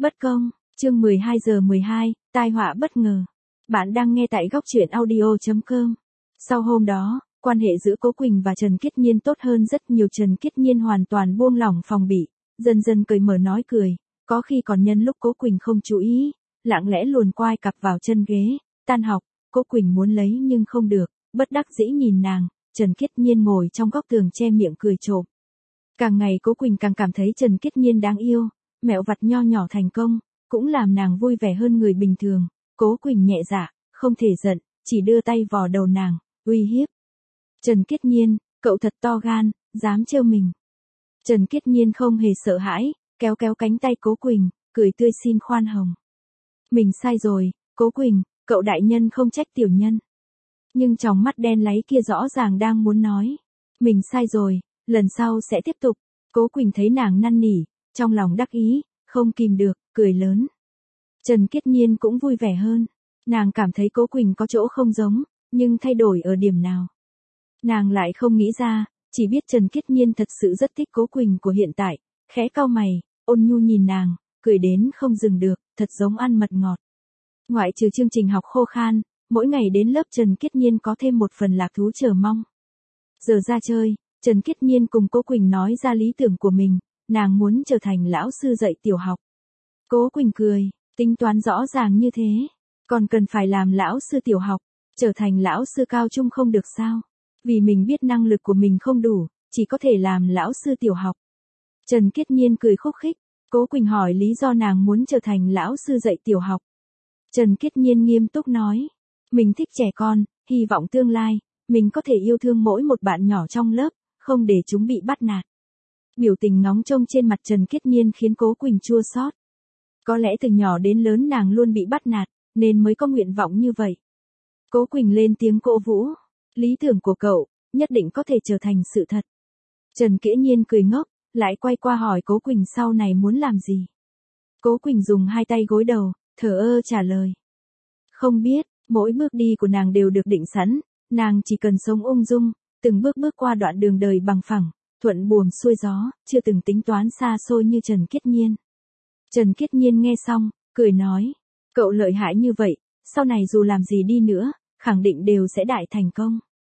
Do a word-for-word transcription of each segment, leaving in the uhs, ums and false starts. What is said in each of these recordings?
Bất công, chương mười hai giờ mười hai, tai họa bất ngờ. Bạn đang nghe tại góc truyện audio chấm com. Sau hôm đó, quan hệ giữa Cố Quỳnh và Trần Kiết Nhiên tốt hơn rất nhiều. Trần Kiết Nhiên hoàn toàn buông lỏng phòng bị, dần dần cởi mở nói cười, có khi còn nhân lúc Cố Quỳnh không chú ý, lặng lẽ luồn quai cặp vào chân ghế. Tan học, Cố Quỳnh muốn lấy nhưng không được, bất đắc dĩ nhìn nàng. Trần Kiết Nhiên ngồi trong góc tường che miệng cười trộm. Càng ngày Cố Quỳnh càng cảm thấy Trần Kiết Nhiên đáng yêu, mẹo vặt nho nhỏ thành công, cũng làm nàng vui vẻ hơn người bình thường. Cố Quỳnh nhẹ dạ, không thể giận, chỉ đưa tay vò đầu nàng, uy hiếp. Trần Kiết Nhiên, cậu thật to gan, dám trêu mình. Trần Kiết Nhiên không hề sợ hãi, kéo kéo cánh tay Cố Quỳnh, cười tươi xin khoan hồng. Mình sai rồi, Cố Quỳnh, cậu đại nhân không trách tiểu nhân. Nhưng tròng mắt đen láy kia rõ ràng đang muốn nói, mình sai rồi, lần sau sẽ tiếp tục. Cố Quỳnh thấy nàng năn nỉ, trong lòng đắc ý, không kìm được, cười lớn. Trần Kiết Nhiên cũng vui vẻ hơn, nàng cảm thấy Cố Quỳnh có chỗ không giống, nhưng thay đổi ở điểm nào. Nàng lại không nghĩ ra, chỉ biết Trần Kiết Nhiên thật sự rất thích Cố Quỳnh của hiện tại, khẽ cau mày, ôn nhu nhìn nàng, cười đến không dừng được, thật giống ăn mật ngọt. Ngoại trừ chương trình học khô khan, mỗi ngày đến lớp Trần Kiết Nhiên có thêm một phần lạc thú chờ mong. Giờ ra chơi, Trần Kiết Nhiên cùng Cố Quỳnh nói ra lý tưởng của mình, nàng muốn trở thành lão sư dạy tiểu học. Cố Quỳnh cười, tính toán rõ ràng như thế, còn cần phải làm lão sư tiểu học, trở thành lão sư cao trung không được sao? Vì mình biết năng lực của mình không đủ, chỉ có thể làm lão sư tiểu học. Trần Kiết Nhiên cười khúc khích, Cố Quỳnh hỏi lý do nàng muốn trở thành lão sư dạy tiểu học. Trần Kiết Nhiên nghiêm túc nói, mình thích trẻ con, hy vọng tương lai, mình có thể yêu thương mỗi một bạn nhỏ trong lớp, không để chúng bị bắt nạt. Biểu tình ngóng trông trên mặt Trần Kiết Nhiên khiến Cố Quỳnh chua xót. Có lẽ từ nhỏ đến lớn nàng luôn bị bắt nạt, nên mới có nguyện vọng như vậy. Cố Quỳnh lên tiếng cổ vũ, lý tưởng của cậu, nhất định có thể trở thành sự thật. Trần Kiết Nhiên cười ngốc, lại quay qua hỏi Cố Quỳnh sau này muốn làm gì. Cố Quỳnh dùng hai tay gối đầu, thờ ơ trả lời. Không biết, mỗi bước đi của nàng đều được định sẵn, nàng chỉ cần sống ung dung, từng bước bước qua đoạn đường đời bằng phẳng, thuận buồm xuôi gió, chưa từng tính toán xa xôi như Trần Kiết Nhiên. Trần Kiết Nhiên nghe xong, cười nói, cậu lợi hại như vậy, sau này dù làm gì đi nữa, khẳng định đều sẽ đại thành công.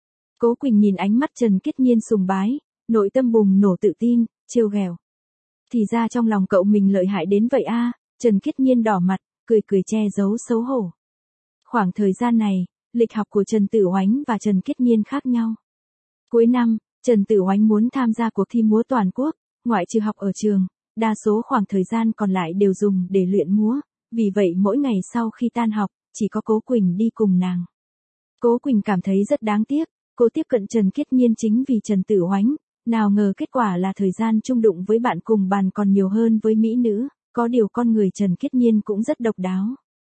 Cố Quỳnh nhìn ánh mắt Trần Kiết Nhiên sùng bái, nội tâm bùng nổ tự tin, trêu ghẹo. Thì ra trong lòng cậu mình lợi hại đến vậy a. Trần Kiết Nhiên đỏ mặt, cười cười che giấu xấu hổ. Khoảng thời gian này, lịch học của Trần Tử Oánh và Trần Kiết Nhiên khác nhau. Cuối năm, Trần Tử Oánh muốn tham gia cuộc thi múa toàn quốc, ngoại trừ học ở trường, đa số khoảng thời gian còn lại đều dùng để luyện múa, vì vậy mỗi ngày sau khi tan học, chỉ có Cố Quỳnh đi cùng nàng. Cố Quỳnh cảm thấy rất đáng tiếc, cô tiếp cận Trần Kiết Nhiên chính vì Trần Tử Oánh, nào ngờ kết quả là thời gian chung đụng với bạn cùng bàn còn nhiều hơn với mỹ nữ, có điều con người Trần Kiết Nhiên cũng rất độc đáo.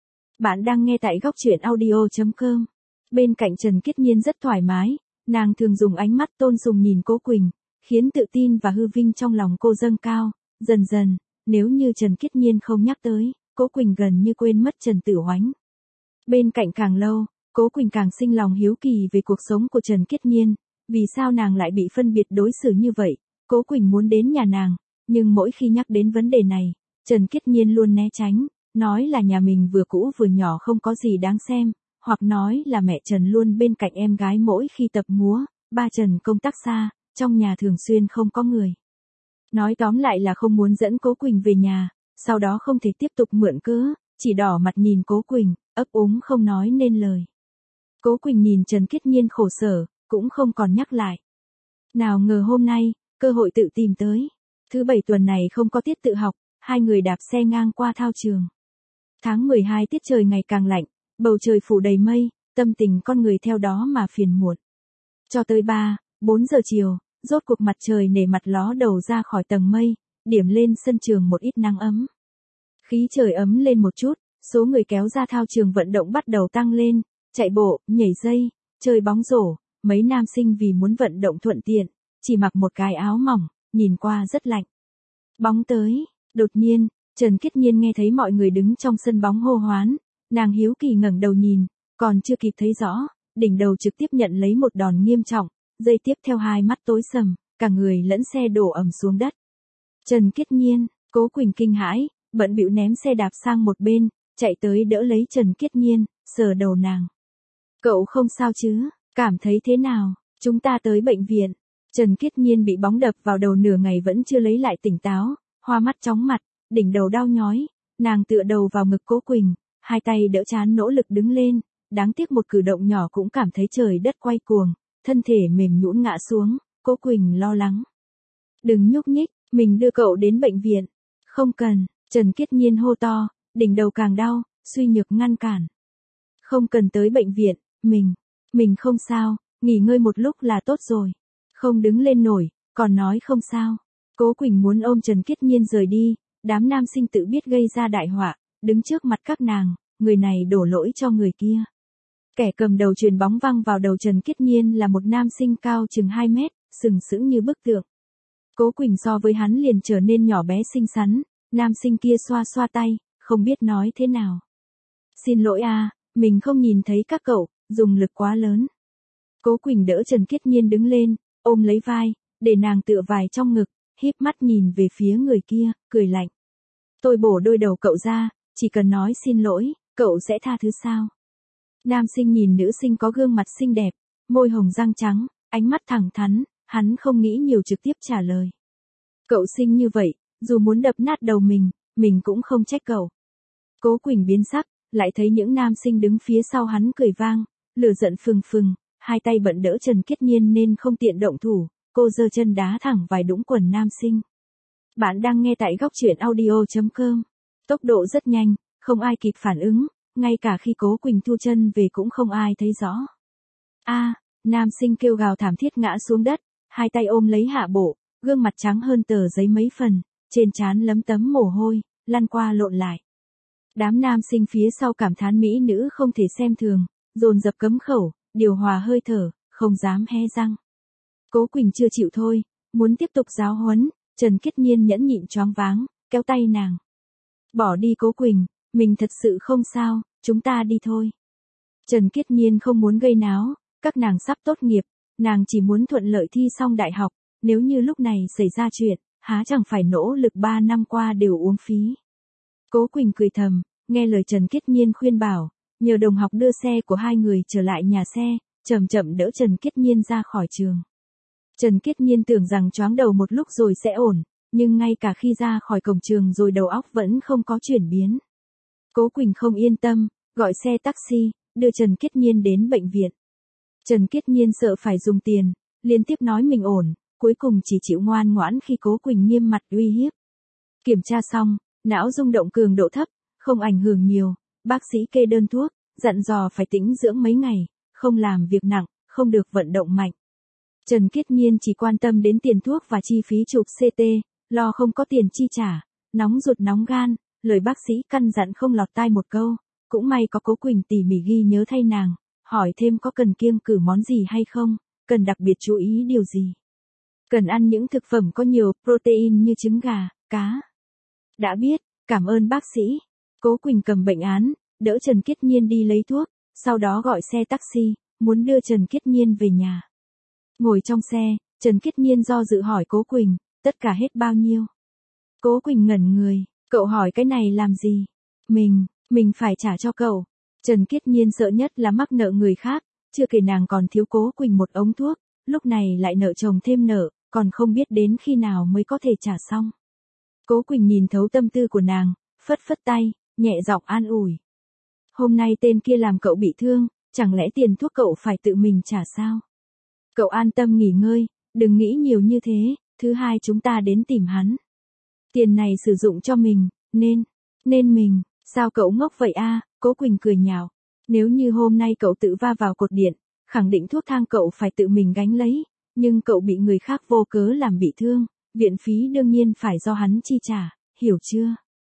Bạn đang nghe tại góc truyện audio chấm com. Bên cạnh Trần Kiết Nhiên rất thoải mái, nàng thường dùng ánh mắt tôn sùng nhìn Cố Quỳnh, khiến tự tin và hư vinh trong lòng cô dâng cao. Dần dần, nếu như Trần Kiết Nhiên không nhắc tới, Cố Quỳnh gần như quên mất Trần Tử Oánh. Bên cạnh càng lâu, Cố Quỳnh càng sinh lòng hiếu kỳ về cuộc sống của Trần Kiết Nhiên, vì sao nàng lại bị phân biệt đối xử như vậy. Cố Quỳnh muốn đến nhà nàng, nhưng mỗi khi nhắc đến vấn đề này, Trần Kiết Nhiên luôn né tránh, nói là nhà mình vừa cũ vừa nhỏ không có gì đáng xem, hoặc nói là mẹ Trần luôn bên cạnh em gái mỗi khi tập múa, ba Trần công tác xa, trong nhà thường xuyên không có người. Nói tóm lại là không muốn dẫn Cố Quỳnh về nhà, sau đó không thể tiếp tục mượn cớ, chỉ đỏ mặt nhìn Cố Quỳnh, ấp úng không nói nên lời. Cố Quỳnh nhìn Trần Kiết Nhiên khổ sở, cũng không còn nhắc lại. Nào ngờ hôm nay, cơ hội tự tìm tới. Thứ bảy tuần này không có tiết tự học, hai người đạp xe ngang qua thao trường. Tháng mười hai tiết trời ngày càng lạnh, bầu trời phủ đầy mây, tâm tình con người theo đó mà phiền muộn. Cho tới ba, bốn giờ chiều, rốt cuộc mặt trời nể mặt ló đầu ra khỏi tầng mây, điểm lên sân trường một ít nắng ấm. Khí trời ấm lên một chút, số người kéo ra thao trường vận động bắt đầu tăng lên, chạy bộ, nhảy dây, chơi bóng rổ, mấy nam sinh vì muốn vận động thuận tiện, chỉ mặc một cái áo mỏng, nhìn qua rất lạnh. Bóng tới, đột nhiên, Trần Kiết Nhiên nghe thấy mọi người đứng trong sân bóng hô hoán, nàng hiếu kỳ ngẩng đầu nhìn, còn chưa kịp thấy rõ, đỉnh đầu trực tiếp nhận lấy một đòn nghiêm trọng, giây tiếp theo hai mắt tối sầm, cả người lẫn xe đổ ầm xuống đất. Trần Kiết Nhiên, Cố Quỳnh kinh hãi, bận bịu ném xe đạp sang một bên, chạy tới đỡ lấy Trần Kiết Nhiên, sờ đầu nàng. Cậu không sao chứ, cảm thấy thế nào, chúng ta tới bệnh viện. Trần Kiết Nhiên bị bóng đập vào đầu nửa ngày vẫn chưa lấy lại tỉnh táo, hoa mắt chóng mặt, đỉnh đầu đau nhói, nàng tựa đầu vào ngực Cố Quỳnh, hai tay đỡ trán nỗ lực đứng lên, đáng tiếc một cử động nhỏ cũng cảm thấy trời đất quay cuồng, thân thể mềm nhũn ngã xuống, Cố Quỳnh lo lắng. Đừng nhúc nhích, mình đưa cậu đến bệnh viện. Không cần, Trần Kiết Nhiên hô to, đỉnh đầu càng đau, suy nhược ngăn cản. Không cần tới bệnh viện, mình, mình không sao, nghỉ ngơi một lúc là tốt rồi. Không đứng lên nổi, còn nói không sao. Cố Quỳnh muốn ôm Trần Kiết Nhiên rời đi, đám nam sinh tự biết gây ra đại họa, đứng trước mặt các nàng, người này đổ lỗi cho người kia. Kẻ cầm đầu chuyền bóng văng vào đầu Trần Kiết Nhiên là một nam sinh cao chừng hai mét, sừng sững như bức tượng. Cố Quỳnh so với hắn liền trở nên nhỏ bé xinh xắn, nam sinh kia xoa xoa tay, không biết nói thế nào. Xin lỗi a, mình không nhìn thấy các cậu, dùng lực quá lớn. Cố Quỳnh đỡ Trần Kiết Nhiên đứng lên, ôm lấy vai, để nàng tựa vai trong ngực, híp mắt nhìn về phía người kia, cười lạnh. Tôi bổ đôi đầu cậu ra, chỉ cần nói xin lỗi, cậu sẽ tha thứ sao? Nam sinh nhìn nữ sinh có gương mặt xinh đẹp, môi hồng răng trắng, ánh mắt thẳng thắn, hắn không nghĩ nhiều trực tiếp trả lời. Cậu xinh như vậy, dù muốn đập nát đầu mình, mình cũng không trách cậu. Cố Quỳnh biến sắc, lại thấy những nam sinh đứng phía sau hắn cười vang, lửa giận phừng phừng, hai tay bận đỡ Trần Kiết Nhiên nên không tiện động thủ, cô giơ chân đá thẳng vài đũng quần nam sinh. Bạn đang nghe tại góc truyện audio chấm com. Tốc độ rất nhanh, không ai kịp phản ứng, ngay cả khi Cố Quỳnh thu chân về cũng không ai thấy rõ. A, nam sinh kêu gào thảm thiết ngã xuống đất, hai tay ôm lấy hạ bộ, gương mặt trắng hơn tờ giấy mấy phần, trên trán lấm tấm mồ hôi, lăn qua lộn lại. Đám nam sinh phía sau cảm thán mỹ nữ không thể xem thường, dồn dập cấm khẩu, điều hòa hơi thở, không dám hé răng. Cố Quỳnh chưa chịu thôi, muốn tiếp tục giáo huấn, Trần Kiết Nhiên nhẫn nhịn choáng váng, kéo tay nàng. Bỏ đi Cố Quỳnh, mình thật sự không sao, chúng ta đi thôi. Trần Kiết Nhiên không muốn gây náo, các nàng sắp tốt nghiệp, nàng chỉ muốn thuận lợi thi xong đại học, nếu như lúc này xảy ra chuyện, há chẳng phải nỗ lực ba năm qua đều uống phí. Cố Quỳnh cười thầm, nghe lời Trần Kiết Nhiên khuyên bảo, nhờ đồng học đưa xe của hai người trở lại nhà xe, chậm chậm đỡ Trần Kiết Nhiên ra khỏi trường. Trần Kiết Nhiên tưởng rằng choáng đầu một lúc rồi sẽ ổn, nhưng ngay cả khi ra khỏi cổng trường rồi đầu óc vẫn không có chuyển biến. Cố Quỳnh không yên tâm, gọi xe taxi, đưa Trần Kiết Nhiên đến bệnh viện. Trần Kiết Nhiên sợ phải dùng tiền, liên tiếp nói mình ổn, cuối cùng chỉ chịu ngoan ngoãn khi Cố Quỳnh nghiêm mặt uy hiếp. Kiểm tra xong, não rung động cường độ thấp, không ảnh hưởng nhiều, bác sĩ kê đơn thuốc, dặn dò phải tĩnh dưỡng mấy ngày, không làm việc nặng, không được vận động mạnh. Trần Kiết Nhiên chỉ quan tâm đến tiền thuốc và chi phí chụp xê tê, lo không có tiền chi trả, nóng ruột nóng gan, lời bác sĩ căn dặn không lọt tai một câu, cũng may có Cố Quỳnh tỉ mỉ ghi nhớ thay nàng, hỏi thêm có cần kiêng cử món gì hay không, cần đặc biệt chú ý điều gì. Cần ăn những thực phẩm có nhiều protein như trứng gà, cá. Đã biết, cảm ơn bác sĩ. Cố Quỳnh cầm bệnh án, đỡ Trần Kiết Nhiên đi lấy thuốc, sau đó gọi xe taxi, muốn đưa Trần Kiết Nhiên về nhà. Ngồi trong xe, Trần Kiết Nhiên do dự hỏi Cố Quỳnh, tất cả hết bao nhiêu? Cố Quỳnh ngẩn người, cậu hỏi cái này làm gì? Mình, mình phải trả cho cậu. Trần Kiết Nhiên sợ nhất là mắc nợ người khác, chưa kể nàng còn thiếu Cố Quỳnh một ống thuốc, lúc này lại nợ chồng thêm nợ, còn không biết đến khi nào mới có thể trả xong. Cố Quỳnh nhìn thấu tâm tư của nàng, phất phất tay, nhẹ giọng an ủi. Hôm nay tên kia làm cậu bị thương, chẳng lẽ tiền thuốc cậu phải tự mình trả sao? Cậu an tâm nghỉ ngơi, đừng nghĩ nhiều như thế, thứ hai chúng ta đến tìm hắn. Tiền này sử dụng cho mình, nên, nên mình, sao cậu ngốc vậy a? Cố Quỳnh cười nhạo. Nếu như hôm nay cậu tự va vào cột điện, khẳng định thuốc thang cậu phải tự mình gánh lấy, nhưng cậu bị người khác vô cớ làm bị thương, viện phí đương nhiên phải do hắn chi trả, hiểu chưa?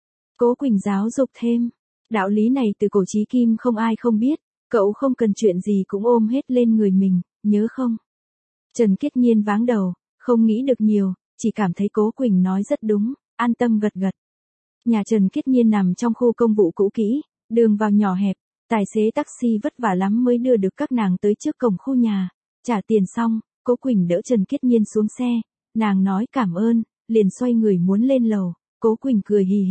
Cố Quỳnh giáo dục thêm, đạo lý này từ cổ chí kim không ai không biết, cậu không cần chuyện gì cũng ôm hết lên người mình, nhớ không? Trần Kiết Nhiên váng đầu, không nghĩ được nhiều, chỉ cảm thấy Cố Quỳnh nói rất đúng, an tâm gật gật. Nhà Trần Kiết Nhiên nằm trong khu công vụ cũ kỹ, đường vào nhỏ hẹp, tài xế taxi vất vả lắm mới đưa được các nàng tới trước cổng khu nhà, trả tiền xong, Cố Quỳnh đỡ Trần Kiết Nhiên xuống xe, nàng nói cảm ơn, liền xoay người muốn lên lầu, Cố Quỳnh cười hì hì,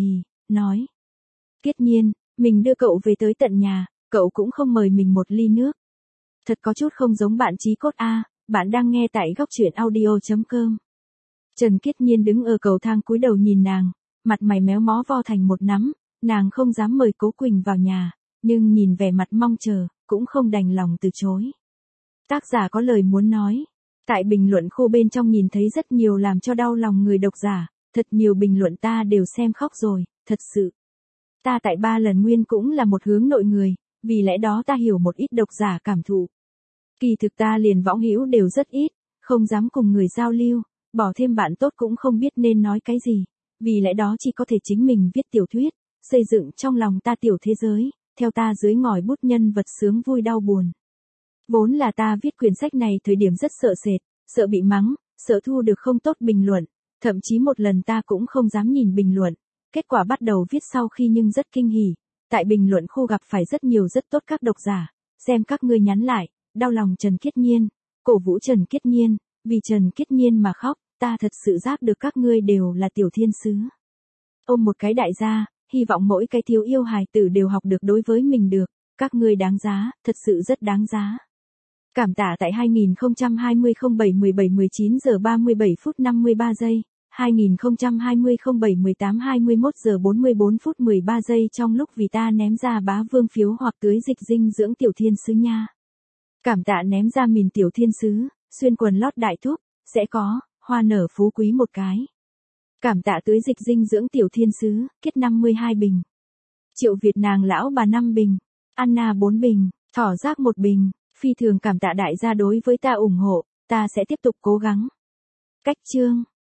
nói. Kiết Nhiên, mình đưa cậu về tới tận nhà, cậu cũng không mời mình một ly nước. Thật có chút không giống bạn chí cốt a. Bạn đang nghe tại góc truyện audio.com. Trần Kiết Nhiên đứng ở cầu thang cúi đầu nhìn nàng, mặt mày méo mó vo thành một nắm, nàng không dám mời Cố Quỳnh vào nhà, nhưng nhìn vẻ mặt mong chờ, cũng không đành lòng từ chối. Tác giả có lời muốn nói. Tại bình luận khu bên trong nhìn thấy rất nhiều làm cho đau lòng người độc giả, thật nhiều bình luận ta đều xem khóc rồi, thật sự. Ta tại ba lần nguyên cũng là một hướng nội người, vì lẽ đó ta hiểu một ít độc giả cảm thụ. Kỳ thực ta liền võng hữu đều rất ít, không dám cùng người giao lưu, bỏ thêm bạn tốt cũng không biết nên nói cái gì, vì lẽ đó chỉ có thể chính mình viết tiểu thuyết, xây dựng trong lòng ta tiểu thế giới, theo ta dưới ngòi bút nhân vật sướng vui đau buồn. Vốn là ta viết quyển sách này thời điểm rất sợ sệt, sợ bị mắng, sợ thu được không tốt bình luận, thậm chí một lần ta cũng không dám nhìn bình luận, kết quả bắt đầu viết sau khi nhưng rất kinh hỉ, tại bình luận khu gặp phải rất nhiều rất tốt các độc giả, xem các ngươi nhắn lại, đau lòng Trần Kiết Nhiên, cổ vũ Trần Kiết Nhiên, vì Trần Kiết Nhiên mà khóc, ta thật sự giác được các ngươi đều là tiểu thiên sứ. Ôm một cái đại gia, hy vọng mỗi cái thiếu yêu hài tử đều học được đối với mình được, các ngươi đáng giá, thật sự rất đáng giá. Cảm tạ tại hai nghìn không trăm hai mươi không bảy mười bảy mười chín giờ ba mươi bảy phút năm mươi ba giây, hai nghìn không trăm hai mươi không bảy mười tám hai mươi mốt giờ bốn mươi bốn phút mười ba giây trong lúc vì ta ném ra bá vương phiếu hoặc tưới dịch dinh dưỡng tiểu thiên sứ nha. Cảm tạ ném ra mìn tiểu thiên sứ, xuyên quần lót đại thúc, sẽ có, hoa nở phú quý một cái. Cảm tạ tưới dịch dinh dưỡng tiểu thiên sứ, kết năm mươi hai bình. Triệu Việt nàng lão bà năm bình, Anna bốn bình, thỏ rác một bình, phi thường cảm tạ đại gia đối với ta ủng hộ, ta sẽ tiếp tục cố gắng. Cách chương